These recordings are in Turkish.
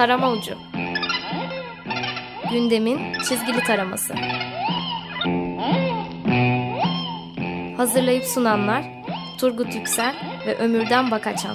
Tarama Ucu. Gündemin çizgili taraması. Hazırlayıp sunanlar Turgut Yüksel ve Ömürden Bakaçan.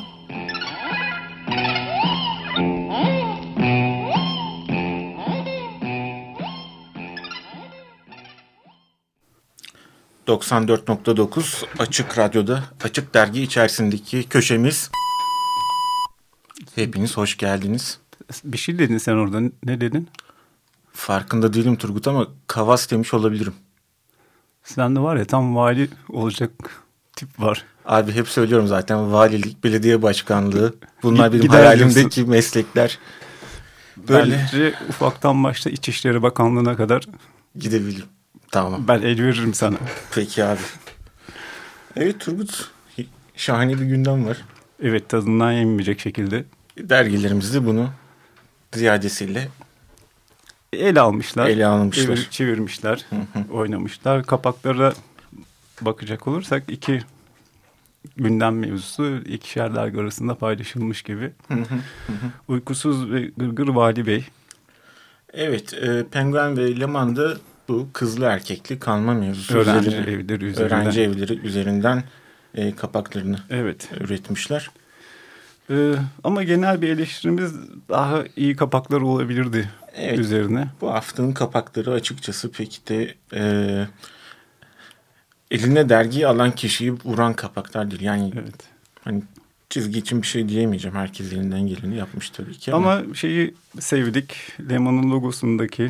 ...94.9 Açık Radyo'da, Açık Dergi içerisindeki köşemiz. Hepiniz hoş geldiniz. Bir şey dedin sen orada. Ne dedin? Farkında değilim Turgut ama kavas demiş olabilirim. Sende var ya tam vali olacak tip var. Abi hep söylüyorum zaten, valilik, belediye başkanlığı. Bunlar benim Gider hayalimdeki diyorsun. Meslekler. Böyle Bence ufaktan başta İçişleri Bakanlığı'na kadar gidebilirim. Tamam. ben el veririm sana. Peki abi. Evet Turgut, şahane bir gündem var. Evet, tadından yenmeyecek şekilde. Dergilerimizde bunu ziyadesiyle ele almışlar. Çevirmişler, oynamışlar. Kapaklara bakacak olursak iki gündem mevzusu ikişer dergi arasında paylaşılmış gibi. Uykusuz ve Gırgır Vali Bey. Evet, Penguen ve Leman'da bu kızlı erkekli kalma mevzusu öğrenci evleri üzerinden kapaklarını üretmişler. Ama genel bir eleştirimiz daha iyi kapaklar olabilirdi üzerine. Bu haftanın kapakları açıkçası pek de eline dergiyi alan kişiyi vuran kapaklar değil. Yani hani çizgi için bir şey diyemeyeceğim. Herkes elinden geleni yapmış tabii ki. Ama şeyi sevdik. Leman'ın logosundaki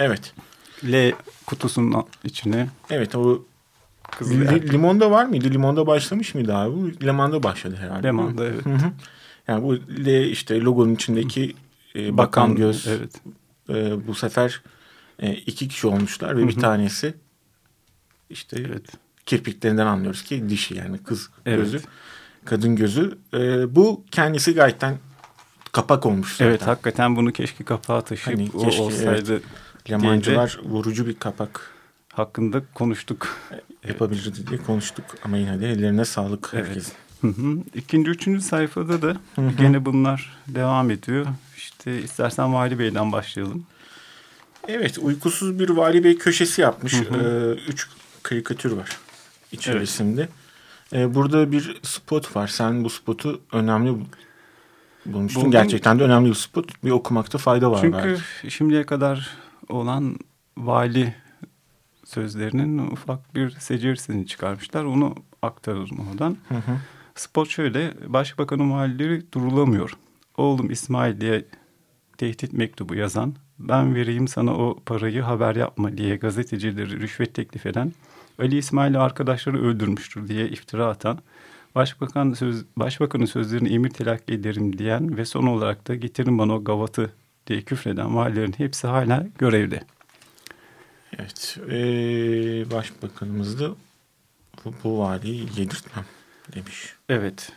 L kutusunun içine. Evet, o Limon'da var mıydı? Limon'da başlamış mıydı abi? Bu Leman'da başladı herhalde. Leman'da evet. Yani bu L işte logonun içindeki bakan göz. Evet. Bu sefer 2 kişi olmuşlar ve bir tanesi işte kirpiklerinden anlıyoruz ki dişi, yani kız gözü, kadın gözü. Bu kendisi gayeten kapak olmuş zaten. Evet, hakikaten bunu keşke kapağa taşıyıp hani olsaydı. Evet. Lemancılar vurucu bir kapak hakkında konuştuk. Yapabilirdi diye konuştuk ama yine de ellerine sağlık herkesin. İkinci, üçüncü sayfada da gene bunlar devam ediyor. İşte istersen Vali Bey'den başlayalım. Evet, uykusuz bir Vali Bey köşesi yapmış. 3 karikatür var içerisinde. Burada bir spot var. Sen bu spotu önemli bulmuştun. Gerçekten de önemli bir spot. Bir okumakta fayda var. Çünkü şimdiye kadar olan vali sözlerinin ufak bir secerisini çıkarmışlar. Onu aktarırım oradan. Spot şöyle: Başbakanın valileri durulamıyor. Oğlum İsmail diye tehdit mektubu yazan, ben vereyim sana o parayı, haber yapma diye gazetecileri rüşvet teklif eden, Ali İsmail'i arkadaşları öldürmüştür diye iftira atan, Başbakanın sözlerini emir telakki ederim diyen ve son olarak da getirin bana o gavatı diye küfreden valilerin hepsi hala görevde. Evet, Başbakanımız da bu valiyi yedirtmem demiş. Evet,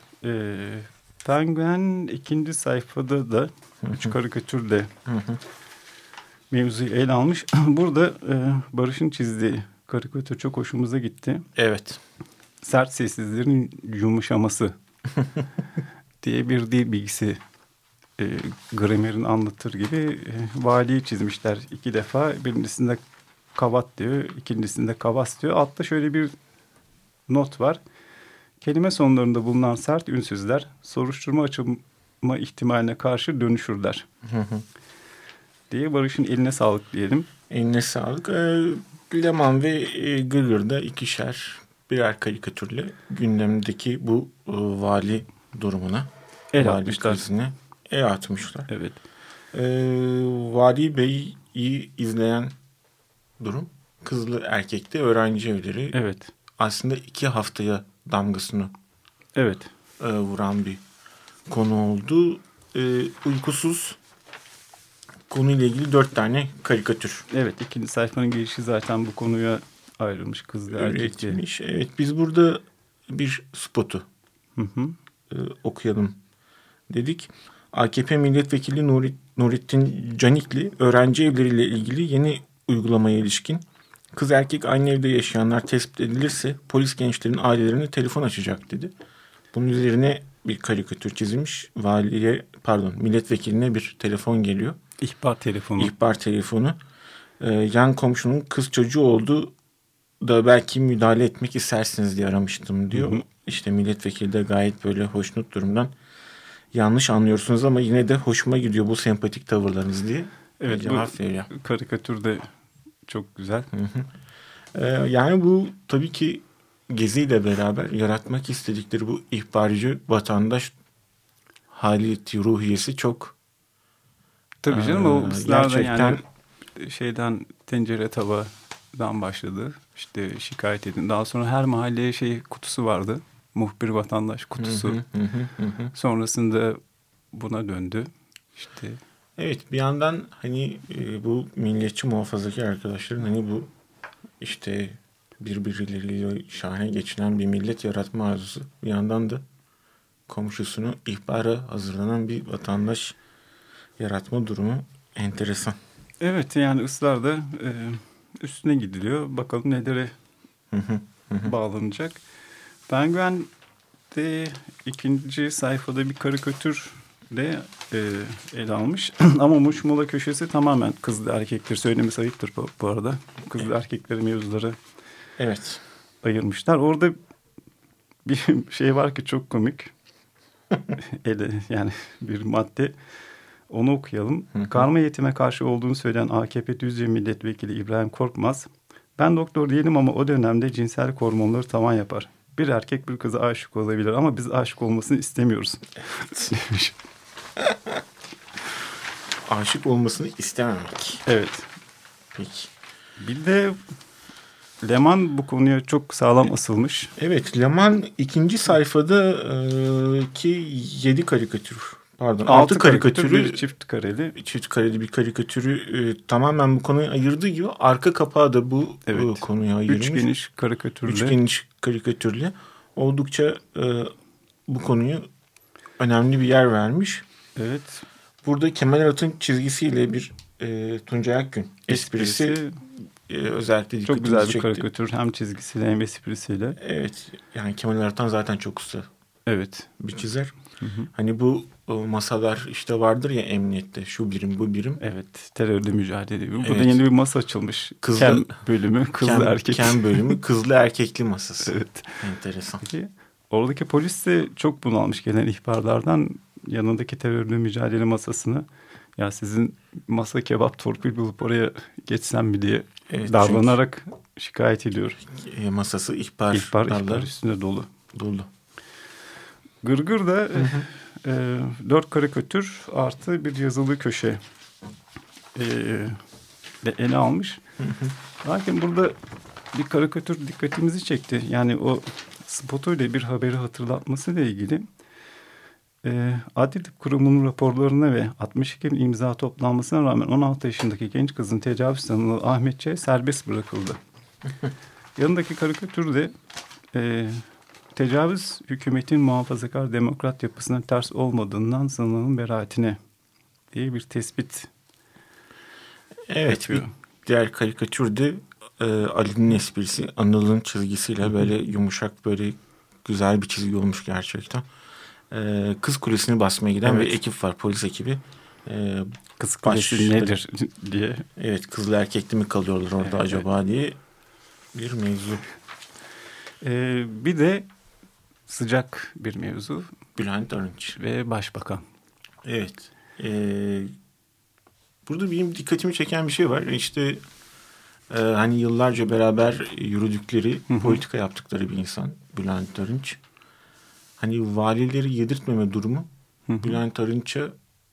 Penguen ikinci sayfada da 3 karikatürle mevzuyu ele almış. Burada Barış'ın çizdiği karikatür çok hoşumuza gitti. Evet. Sert sessizlerin yumuşaması diye bir dil bilgisi gramerini anlatır gibi valiyi çizmişler 2 defa. Birincisinde kavat diyor, ikincisinde kavas diyor. Altta şöyle bir not var. Kelime sonlarında bulunan sert ünsüzler soruşturma açılma ihtimaline karşı dönüşürler. Diye Barış'ın eline sağlık diyelim. Eline sağlık. Leman ve Gırgır'da ikişer birer karikatürle gündemdeki bu vali durumuna, vali krizine atmışlar. Evet. Vali Bey'i izleyen durum kızlı erkekli öğrenci evleri. Evet. Aslında 2 haftaya damgasını vuran bir konu oldu. Uykusuz konuyla ilgili 4 tane karikatür. Evet, ikinci sayfanın girişi zaten bu konuya ayrılmış, kızlı erkekli. Evet, biz burada bir spotu okuyalım dedik. AKP Milletvekili Nurettin Canikli öğrenci evleriyle ilgili yeni uygulamaya ilişkin kız erkek aynı evde yaşayanlar tespit edilirse polis gençlerin ailelerine telefon açacak dedi. Bunun üzerine bir karikatür çizilmiş. Milletvekiline bir telefon geliyor. İhbar telefonu. İhbar telefonu. Yan komşunun kız çocuğu oldu da belki müdahale etmek istersiniz diye aramıştım diyor. Hı hı. İşte milletvekili de gayet böyle hoşnut durumdan, yanlış anlıyorsunuz ama yine de hoşuma gidiyor bu sempatik tavırlarınız diye cevap veriyor. Karikatür de çok güzel. Hı hı. Yani bu tabii ki Gezi ile beraber yaratmak istedikleri bu ihbarcı vatandaş haleti, ruhiyesi çok tabii canım, o ısrarda gerçekten yani tencere tavadan başladı. İşte şikayet edin. Daha sonra her mahalleye kutusu vardı. Muhbir vatandaş kutusu. Hı hı. Sonrasında buna döndü. İşte evet, bir yandan hani bu milliyetçi muhafazakar arkadaşların hani bu işte birbirleriyle şahane geçinen bir millet yaratma arzusu, bir yandan da komşusunu ihbara hazırlanan bir vatandaş yaratma durumu enteresan. Evet, yani ısrarda üstüne gidiliyor. Bakalım nelere bağlanacak. Penguen'de ikinci sayfada bir karikatür de ele almış. Ama Muşmula köşesi tamamen kızlı erkekler. Söylemesi ayıptır bu arada. Kızlı erkekleri mevzuları ayırmışlar. Orada bir şey var ki çok komik. Yani bir madde. Onu okuyalım. Karma eğitime karşı olduğunu söyleyen AKP Düzce Milletvekili İbrahim Korkmaz, "Ben doktor değilim ama o dönemde cinsel hormonları tavan yapar. Bir erkek bir kıza aşık olabilir ama biz aşık olmasını istemiyoruz." demiş. Aşık olmasını istememek. Evet. Peki. Bir de Leman bu konuya çok sağlam asılmış. Evet, Leman ikinci sayfada ki 7 karikatür. Pardon, 6 karikatürü, çift kareli bir karikatürü tamamen bu konuya ayırdığı gibi arka kapağı da bu konuya ayırmış. Üç geniş karikatürle oldukça bu konuyu önemli bir yer vermiş. Evet. Burada Kemal Arat'ın çizgisiyle bir Tuncay Akgün esprisi özellikle dikkatimizi çok güzel bir çekti. Karikatür, hem çizgisiyle hem esprisiyle. Evet, yani Kemal Arat'tan zaten çok usta. Evet. Bir çizer. Hı. Hani bu masalar işte vardır ya emniyette, şu birim bu birim. Evet, terörle mücadele. Burada yeni bir masa açılmış. Kem bölümü, kızlı erkek. Kem bölümü, kızlı erkekli masası. Evet. Enteresan. Peki, oradaki polis de çok bunalmış gelen ihbarlardan, yanındaki terörle mücadele masasını, ya sizin masa kebap torpil bulup oraya geçsem mi diye davranarak şikayet ediyor. Masası ihbar üstünde dolu. Gırgır'da 4 karikatür artı bir yazılı köşe de ele almış. Lakin burada bir karikatür dikkatimizi çekti. Yani o spotuyla bir haberi hatırlatmasıyla ilgili. Adli Tıp Kurumu'nun raporlarına ve 62 bin imza toplanmasına rağmen 16 yaşındaki genç kızın tecavüz sanığı Ahmet Ç. serbest bırakıldı. Yanındaki karikatürde tecavüz hükümetin muhafazakar demokrat yapısına ters olmadığından sanığın beraatine diye bir tespit. Evet, bir diğer karikatürde Ali'nin esprisi, Anıl'ın çizgisiyle böyle yumuşak, böyle güzel bir çizgi olmuş gerçekten. Kız Kulesi'ni basmaya giden bir ekip var, polis ekibi. Kız Kulesi nedir diye. Evet, kızlı erkekli mi kalıyorlar orada acaba diye bir mevzu. Bir de sıcak bir mevzu. Bülent Arınç. Ve Başbakan. Evet. Burada benim dikkatimi çeken bir şey var. İşte hani yıllarca beraber yürüdükleri, politika yaptıkları bir insan Bülent Arınç. Hani valileri yedirtmeme durumu Bülent Arınç'a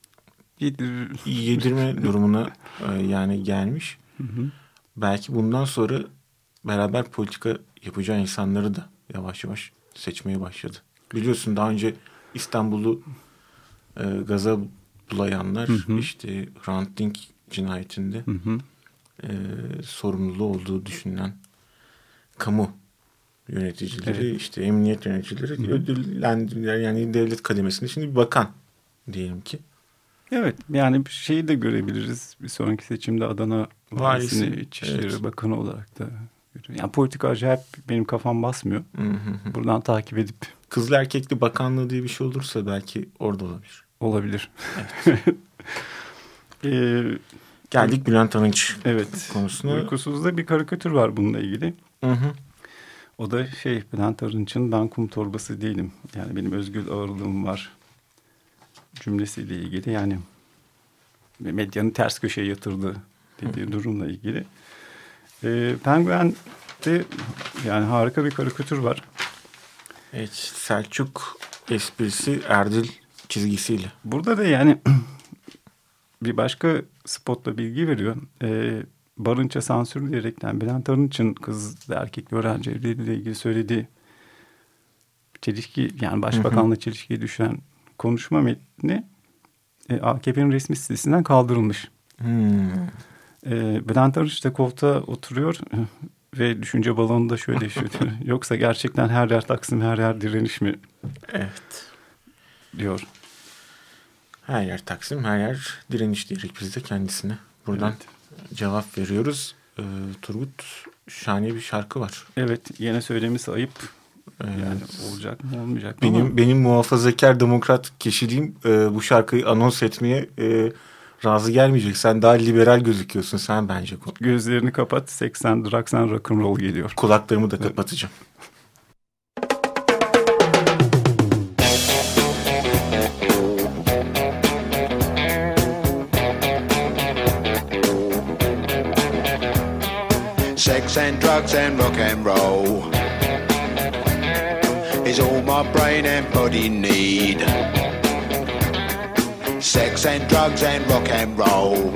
yedirme durumuna yani gelmiş. Belki bundan sonra beraber politika yapacağı insanları da yavaş yavaş seçmeye başladı. Biliyorsun daha önce İstanbul'u gaza bulayanlar işte Hrant Dink cinayetinde sorumluluğu olduğu düşünülen kamu yöneticileri, işte emniyet yöneticileri ödüllendirdiler. Yani devlet kademesinde şimdi bir bakan diyelim ki. Evet, yani şeyi de görebiliriz. Bir sonraki seçimde Adana valisini İçişleri Bakanı olarak da karikatür. Yani politika acayip benim kafam basmıyor. Buradan takip edip. Kızlı Erkekli Bakanlığı diye bir şey olursa belki orada olabilir. Olabilir. Geldik Bülent Arınç evet, konusuna. Uykusuz'da bir karikatür var bununla ilgili. Hı hı. O da Bülent Arınç'ın "Ben kum torbası değilim. Yani benim özgür ağırlığım var" cümlesiyle ilgili. Yani medyanın ters köşeye yatırdığı dediği durumla ilgili. Penguen'de yani harika bir karikatür var. Evet, Selçuk esprisi Erdil çizgisiyle. Burada da yani bir başka spotla bilgi veriyor. Barınç'a sansürleyerekten Bülent Arınç'ın kız ve erkek öğrenci evliliğiyle ilgili söylediği çelişki, yani başbakanla çelişkiye düşen konuşma metni AKP'nin resmi sitesinden kaldırılmış. Bülent Arınç da koltuğa oturuyor ve düşünce balonunda şöyle yaşıyor. Yoksa gerçekten her yer Taksim, her yer direniş mi? Evet. Diyor. Her yer Taksim, her yer direniş diyerek biz de kendisine buradan cevap veriyoruz. Turgut, şahane bir şarkı var. Evet, yine söylemesi ayıp. Yani olacak mı olmayacak mı? Benim muhafazakar demokrat kişiliğim bu şarkıyı anons etmeye razı gelmeyecek. Sen daha liberal gözüküyorsun sen bence. Gözlerini kapat, 80 drugs and rock'n'roll geliyor. Kulaklarımı da kapatacağım. Sex and drugs and rock and roll is all my brain and body need. Sex and drugs and rock and roll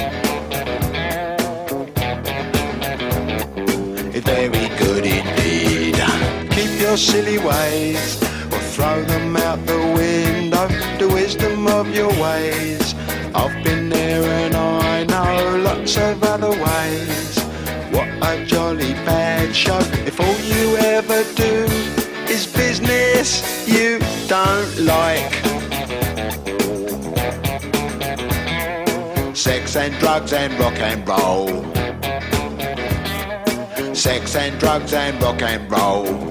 is very good indeed. Keep your silly ways or throw them out the window. The wisdom of your ways, I've been there and I know lots of other ways. What a jolly bad show if all you ever do is business you don't like. Sex and drugs and rock and roll. Sex and drugs and rock and roll.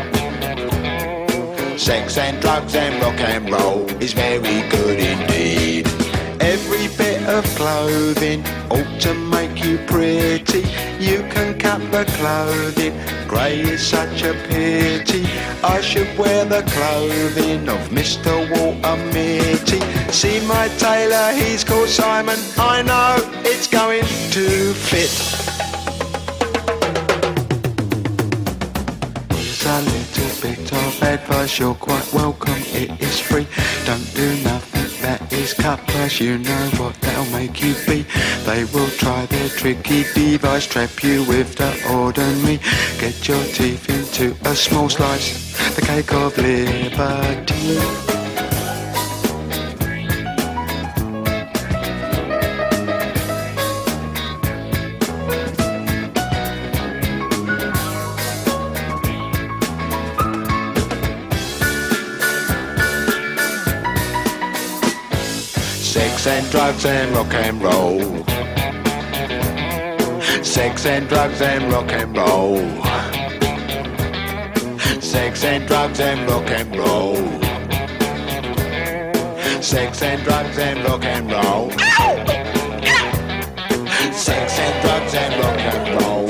Sex and drugs and rock and roll is very good indeed. Every bit of clothing ought to make you pretty. You can cut the clothing, grey is such a pity. I should wear the clothing of Mr. Walter Mitty. See my tailor, he's called Simon. I know it's going to fit. Here's a little bit of advice, you're quite welcome, it is free. Don't do nothing that is cut price, you know what that'll make you be. They will try their tricky device, trap you with the ordinary. Get your teeth into a small slice, the cake of liberty. Sex and drugs and rock and roll. Sex and drugs and rock and roll. Sex and drugs and rock and roll. Sex and drugs and rock and roll. Sex and drugs and rock and roll.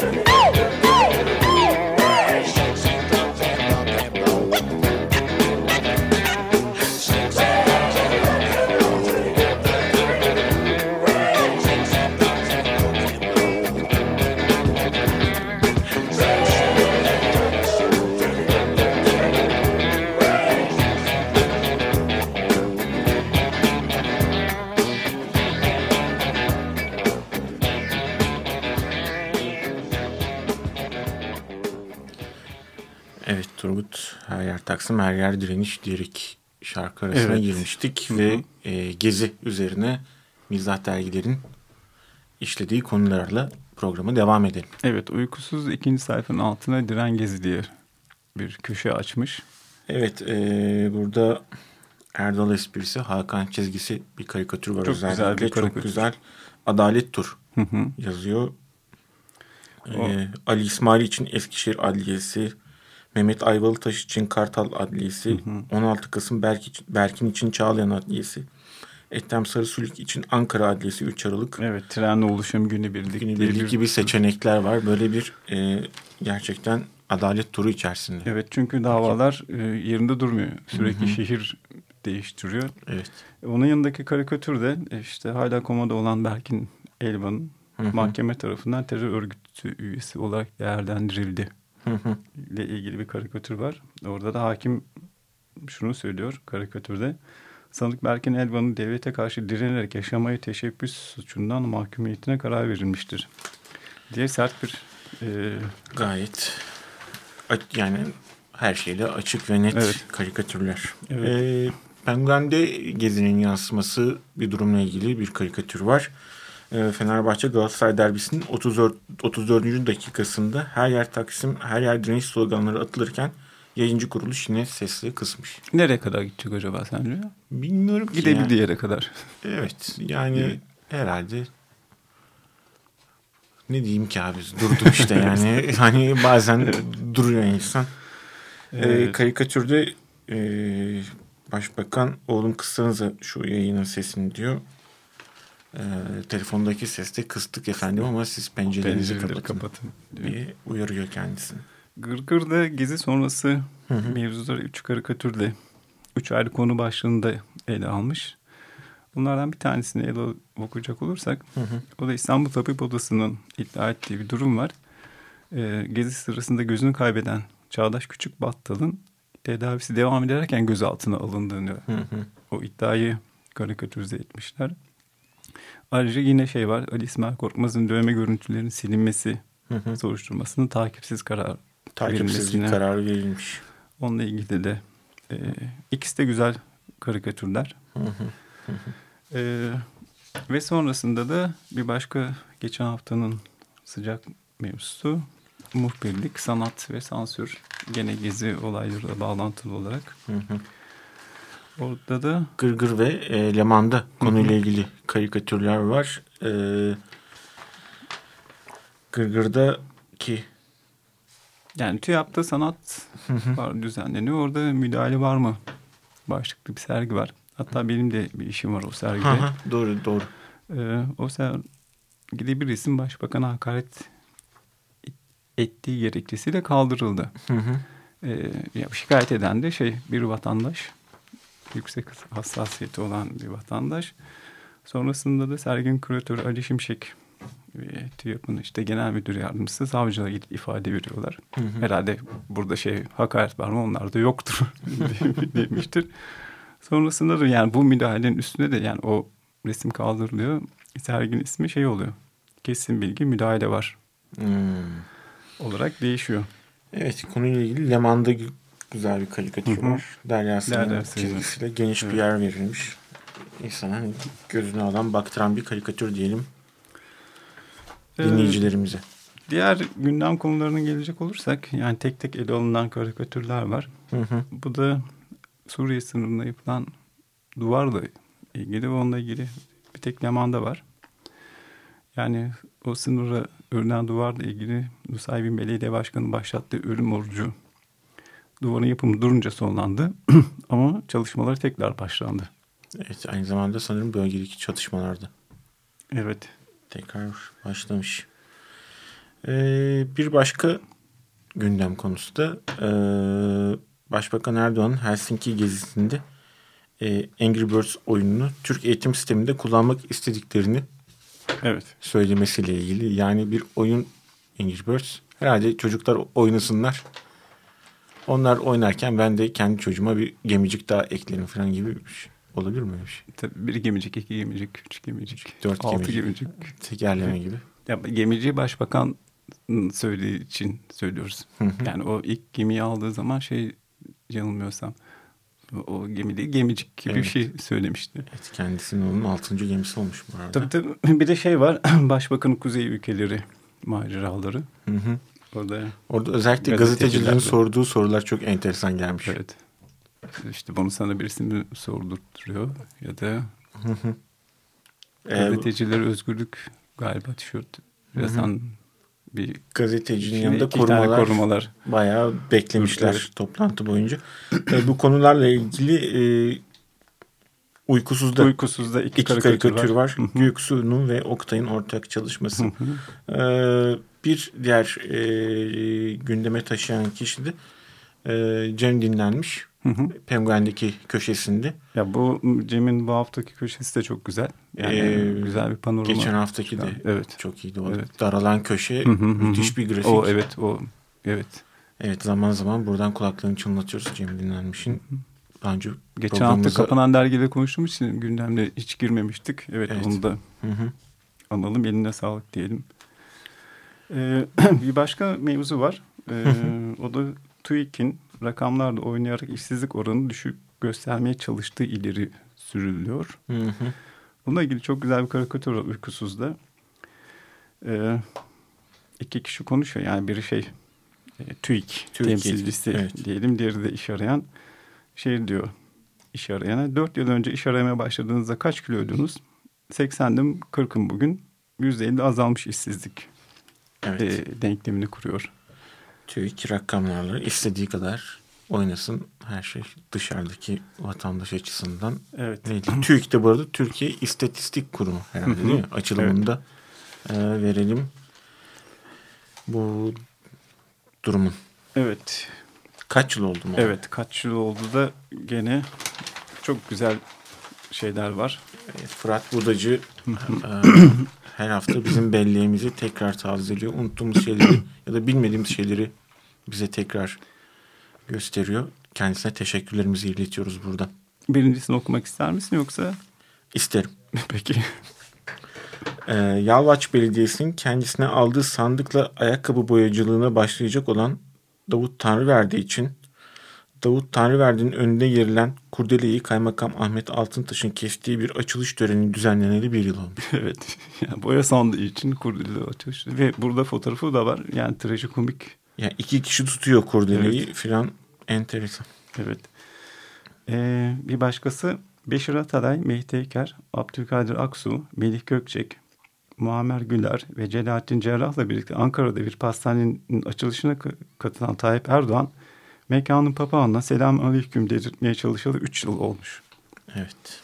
Evet Turgut, her yer Taksim, her yer direniş diyerek şarkı arasına girmiştik. Ve Gezi üzerine Mizah dergilerin işlediği konularla programa devam edelim. Evet, Uykusuz ikinci sayfanın altına Diren Gezi diye bir köşe açmış. Evet, burada Erdal esprisi, Hakan çizgisi bir karikatür var. Çok özellikle. güzel bir karikatür. Çok güzel. Adalet Tur yazıyor. Ali İsmail için Eskişehir Adliyesi, Mehmet Ayvalıtaş için Kartal Adliyesi, 16 Kasım Berkin için Çağlayan Adliyesi, Ethem Sarısülük için Ankara Adliyesi 3 Aralık. Evet, trenle oluşum günübirlik. Günübirlik gibi seçenekler var. Böyle bir gerçekten adalet turu içerisinde. Evet, çünkü davalar yerinde durmuyor. Sürekli şehir değiştiriyor. Evet. Onun yanındaki karikatür de işte hala komada olan Berkin Elvan'ın mahkeme tarafından terör örgütü üyesi olarak değerlendirildi ile ilgili bir karikatür var. Orada da hakim şunu söylüyor karikatürde. Sanık Berkin Elvan'ın devlete karşı direnerek yaşamaya teşebbüs suçundan mahkumiyetine karar verilmiştir diye sert bir gayet yani her şeyle açık ve net karikatürler. Evet. Penguen'de Gezi'nin yansıması bir durumla ilgili bir karikatür var. Fenerbahçe Galatasaray derbisinin 34. dakikasında her yer Taksim, her yer direniş sloganları atılırken yayıncı kuruluş yine sesli kısmış. Nereye kadar gidecek acaba sence? Bilmiyorum ki. Gidebildiği yere kadar. Evet yani herhalde ne diyeyim ki abi, durdum işte yani. Hani bazen duruyor insan. Karikatürde Başbakan oğlum kıssanıza şu yayının sesini diyor. Telefondaki seste kıstık efendim ama siz pencerelerinizi kapatın diye uyarıyor kendisini. Gırgır'da Gezi sonrası mevzuları 3 karikatürle 3 ayrı konu başlığında ele almış. Bunlardan bir tanesini ele okuyacak olursak o da İstanbul Tabip Odası'nın iddia ettiği bir durum var. Gezi sırasında gözünü kaybeden Çağdaş Küçükbattal'ın tedavisi devam ederken gözaltına alındığını o iddiayı karikatürize etmişler. Ayrıca yine var, Ali İsmail Korkmaz'ın dövme görüntülerinin silinmesi soruşturmasının takipsiz karar verilmiş. Onunla ilgili de ikisi de güzel karikatürler. Ve sonrasında da bir başka geçen haftanın sıcak mevzusu muhbirlik, sanat ve sansür. Gene Gezi olaylarıyla bağlantılı olarak. Orada da Gırgır ve Leman'da konuyla ilgili karikatürler var. Gırgır'daki yani TÜYAP'ta sanat var, düzenleniyor. Orada müdahale var mı? Başlıklı bir sergi var. Hatta benim de bir işim var o sergide. Doğru. O sergide bir resim Başbakan'a hakaret ettiği gerekçesiyle kaldırıldı. Şikayet eden de bir vatandaş. Yüksek hassasiyeti olan bir vatandaş. Sonrasında da serginin küratörü Ali Şimşek ve TÜYAP'ın genel müdür yardımcısı savcılığa gidip ifade veriyorlar. Herhalde burada hakaret var mı, onlar da yoktur demiştir. Sonrasında da yani bu müdahalenin üstüne de yani o resim kaldırılıyor. Serginin ismi oluyor. Kesin bilgi müdahale var. Olarak değişiyor. Evet, konuyla ilgili Leman'da güzel bir karikatür var. Derya Sınır'ın çizgisiyle geniş bir yer verilmiş. İnsanın gözünü alan, baktıran bir karikatür diyelim dinleyicilerimize. Diğer gündem konularına gelecek olursak yani tek tek ele alınan karikatürler var. Bu da Suriye sınırına yapılan duvarla ilgili ve onunla ilgili bir tek Leman'da var. Yani o sınıra örülen duvarla ilgili Nusaybin Belediye Başkanı başlattığı ölüm orucu duvarın yapımı durunca sonlandı ama çalışmaları tekrar başlandı. Evet, aynı zamanda sanırım bölgedeki çatışmalarda. Evet. Tekrar başlamış. Bir başka gündem konusu da Başbakan Erdoğan'ın Helsinki gezisinde Angry Birds oyununu Türk eğitim sisteminde kullanmak istediklerini söylemesiyle ilgili. Yani bir oyun Angry Birds. Herhalde çocuklar oynasınlar. Onlar oynarken ben de kendi çocuğuma bir gemicik daha eklerim falan gibi bir şey. Olabilir mi öyle bir şey? Tabii bir gemicik, 2 gemicik, 3 gemicik, 4 6 gemicik. Tekerleme gibi. Ya, gemiciyi başbakan söylediği için söylüyoruz. Yani o ilk gemiyi aldığı zaman yanılmıyorsam o gemi değil, gemicik gibi bir şey söylemişti. Evet, kendisinin onun 6. gemisi olmuş bu arada. Tabii bir de var. Başbakanın kuzey ülkeleri maceraları. Orada özellikle gazetecilerin sorduğu sorular çok enteresan gelmiş. Evet. Bunu sana birisi mi sordurtuyor ya da gazetecilere özgürlük galiba tişört yazan bir gazetecinin yanında 2 tane korumalar bayağı beklemişler evet. toplantı boyunca. Bu konularla ilgili Uykusuz'da 2 karikatür var. Göksu'nun ve Oktay'ın ortak çalışması. Bir diğer gündeme taşıyan kişi de Cem Dinlenmiş. Penguen'deki köşesinde. Ya bu Cem'in bu haftaki köşesi de çok güzel. Yani güzel bir panorama. Geçen haftaki de evet. çok iyiydi. O daralan köşe müthiş bir grafik. Evet. Evet, zaman zaman buradan kulaklarını çınlatıyoruz Cem Dinlenmiş'in. Daha önce geçen hafta kapanan dergide konuştuğumuz için gündemde hiç girmemiştik. Evet. Onu da analım. Eline sağlık diyelim. Bir başka mevzu var. O da TÜİK'in rakamlarla oynayarak işsizlik oranını düşük göstermeye çalıştığı ileri sürülüyor. Bununla ilgili çok güzel bir karikatür var Uykusuz'da. 2 kişi konuşuyor. Yani biri TÜİK temsilcisi diyelim. Diğeri de iş arayan. Diyor iş arayana. 4 yıl önce iş aramaya başladığınızda kaç kiloydunuz? 80'dim, 40'ım bugün. %50 azalmış işsizlik denklemini kuruyor. TÜİK rakamlarla istediği kadar oynasın. Her şey dışarıdaki vatandaş açısından. Evet. TÜİK de bu arada Türkiye İstatistik Kurumu herhalde değil mi? Açılımında verelim bu durumun. Evet. Kaç yıl oldu mu? Evet, kaç yıl oldu da gene çok güzel şeyler var. Fırat Budacı her hafta bizim belleğimizi tekrar tazeliyor. Unuttuğumuz şeyleri ya da bilmediğimiz şeyleri bize tekrar gösteriyor. Kendisine teşekkürlerimizi iletiyoruz buradan. Birincisini okumak ister misin yoksa? İsterim. Peki. Yalvaç Belediyesi'nin kendisine aldığı sandıkla ayakkabı boyacılığına başlayacak olan Davut Tanrıverdi için Davut Tanrıverdi'nin önünde yerilen kurdeleyi Kaymakam Ahmet Altıntaş'ın kestiği bir açılış töreni düzenleneli 1 yıl olmuş. Evet. Yani boya sandığı için kurdele açılış. Ve burada fotoğrafı da var. Yani trajikomik. Yani 2 kişi tutuyor kurdeleyi filan, enteresan. Evet. Bir başkası Beşir Atalay, Mehdi Eker, Abdülkadir Aksu, Melih Gökçek, Muammer Güler ve Celalettin Cerrah'la birlikte Ankara'da bir pastanenin açılışına katılan Tayyip Erdoğan, mekanın papağanına selam aleyküm dedirtmeye çalışalı 3 yıl olmuş. Evet.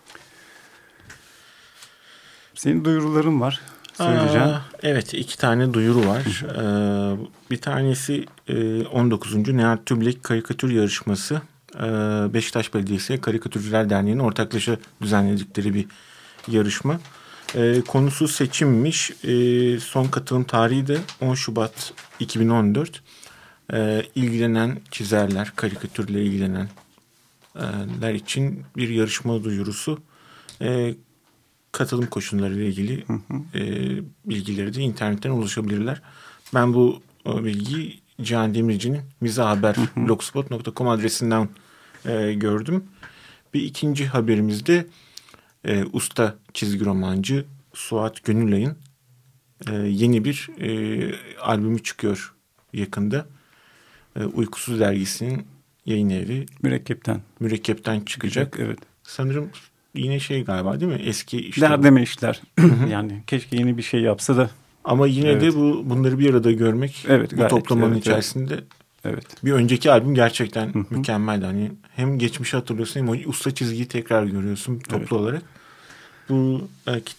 Senin duyuruların var. Söyleyeceğim. Evet, 2 tane duyuru var. Bir tanesi 19. Nihat Tüblek karikatür yarışması. Beşiktaş Belediyesi Karikatürcüler Derneği'nin ortaklaşa düzenledikleri bir yarışma. Konusu seçimmiş. Son katılım tarihi de 10 Şubat 2014. İlgilenen çizerler, karikatürle ilgilenenler için bir yarışma duyurusu. Katılım koşulları ile ilgili bilgileri de internetten ulaşabilirler. Ben bu bilgiyi Cihan Demirci'nin mizahaber.blogspot.com adresinden gördüm. Bir ikinci haberimizde usta çizgi romancı Suat Gönülay'ın yeni bir albümü çıkıyor yakında. Uykusuz dergisinin yayın evi Mürekkep'ten çıkacak. Evet. Sanırım yine galiba değil mi? Eski işler. Derdeme işler. Yani keşke yeni bir şey yapsa da. Ama yine de bunları bir arada görmek bu toplamanın içerisinde. Evet. Bir önceki albüm gerçekten mükemmeldi. Hani hem geçmişi hatırlıyorsun hem o usta çizgiyi tekrar görüyorsun toplu olarak. Bu belki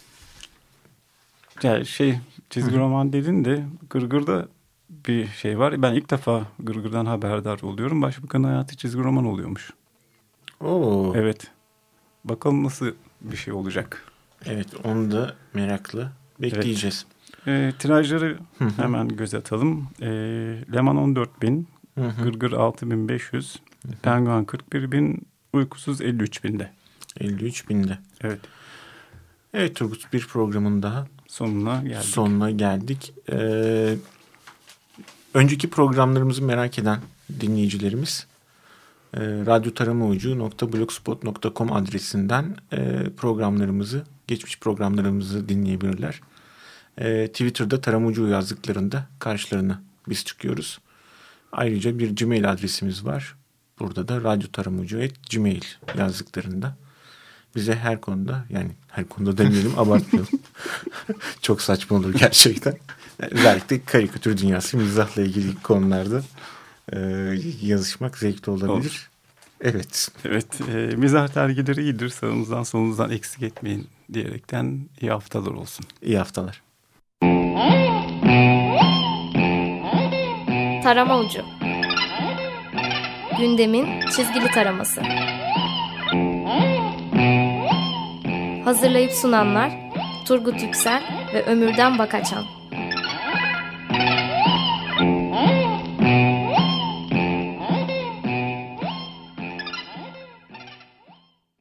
çizgi roman dedin de Gırgır'da bir şey var. Ben ilk defa Gırgır'dan haberdar oluyorum. Başbakan hayatı çizgi roman oluyormuş. Oo. Evet. Bakalım nasıl bir şey olacak. Evet, onu da merakla bekleyeceğiz. Tirajları hemen göz atalım. Leman 14.000, Gırgır 6.500, Penguen 41.000, Uykusuz 53.000'de. 53.000'de. Evet. Evet Turgut, bir programın daha sonuna geldik. Önceki programlarımızı merak eden dinleyicilerimiz radyotaramaucu.blogspot.com adresinden geçmiş programlarımızı dinleyebilirler. Twitter'da Taramucu yazdıklarında karşılarına biz çıkıyoruz. Ayrıca bir Gmail adresimiz var. Burada da radyotaramucu@gmail yazdıklarında bize her konuda, yani her konuda demeyelim, abartmayalım. Çok saçma olur gerçekten. Özellikle karikatür dünyası, mizahla ilgili konularda yazışmak zevkli olabilir. Olur. Evet. Evet, mizah dergileri iyidir. Sağınızdan solunuzdan eksik etmeyin diyerekten iyi haftalar olsun. İyi haftalar. Tarama Ucu. Gündemin çizgili taraması. Hazırlayıp sunanlar Turgut Yüksel ve Ömürden Bakaçan.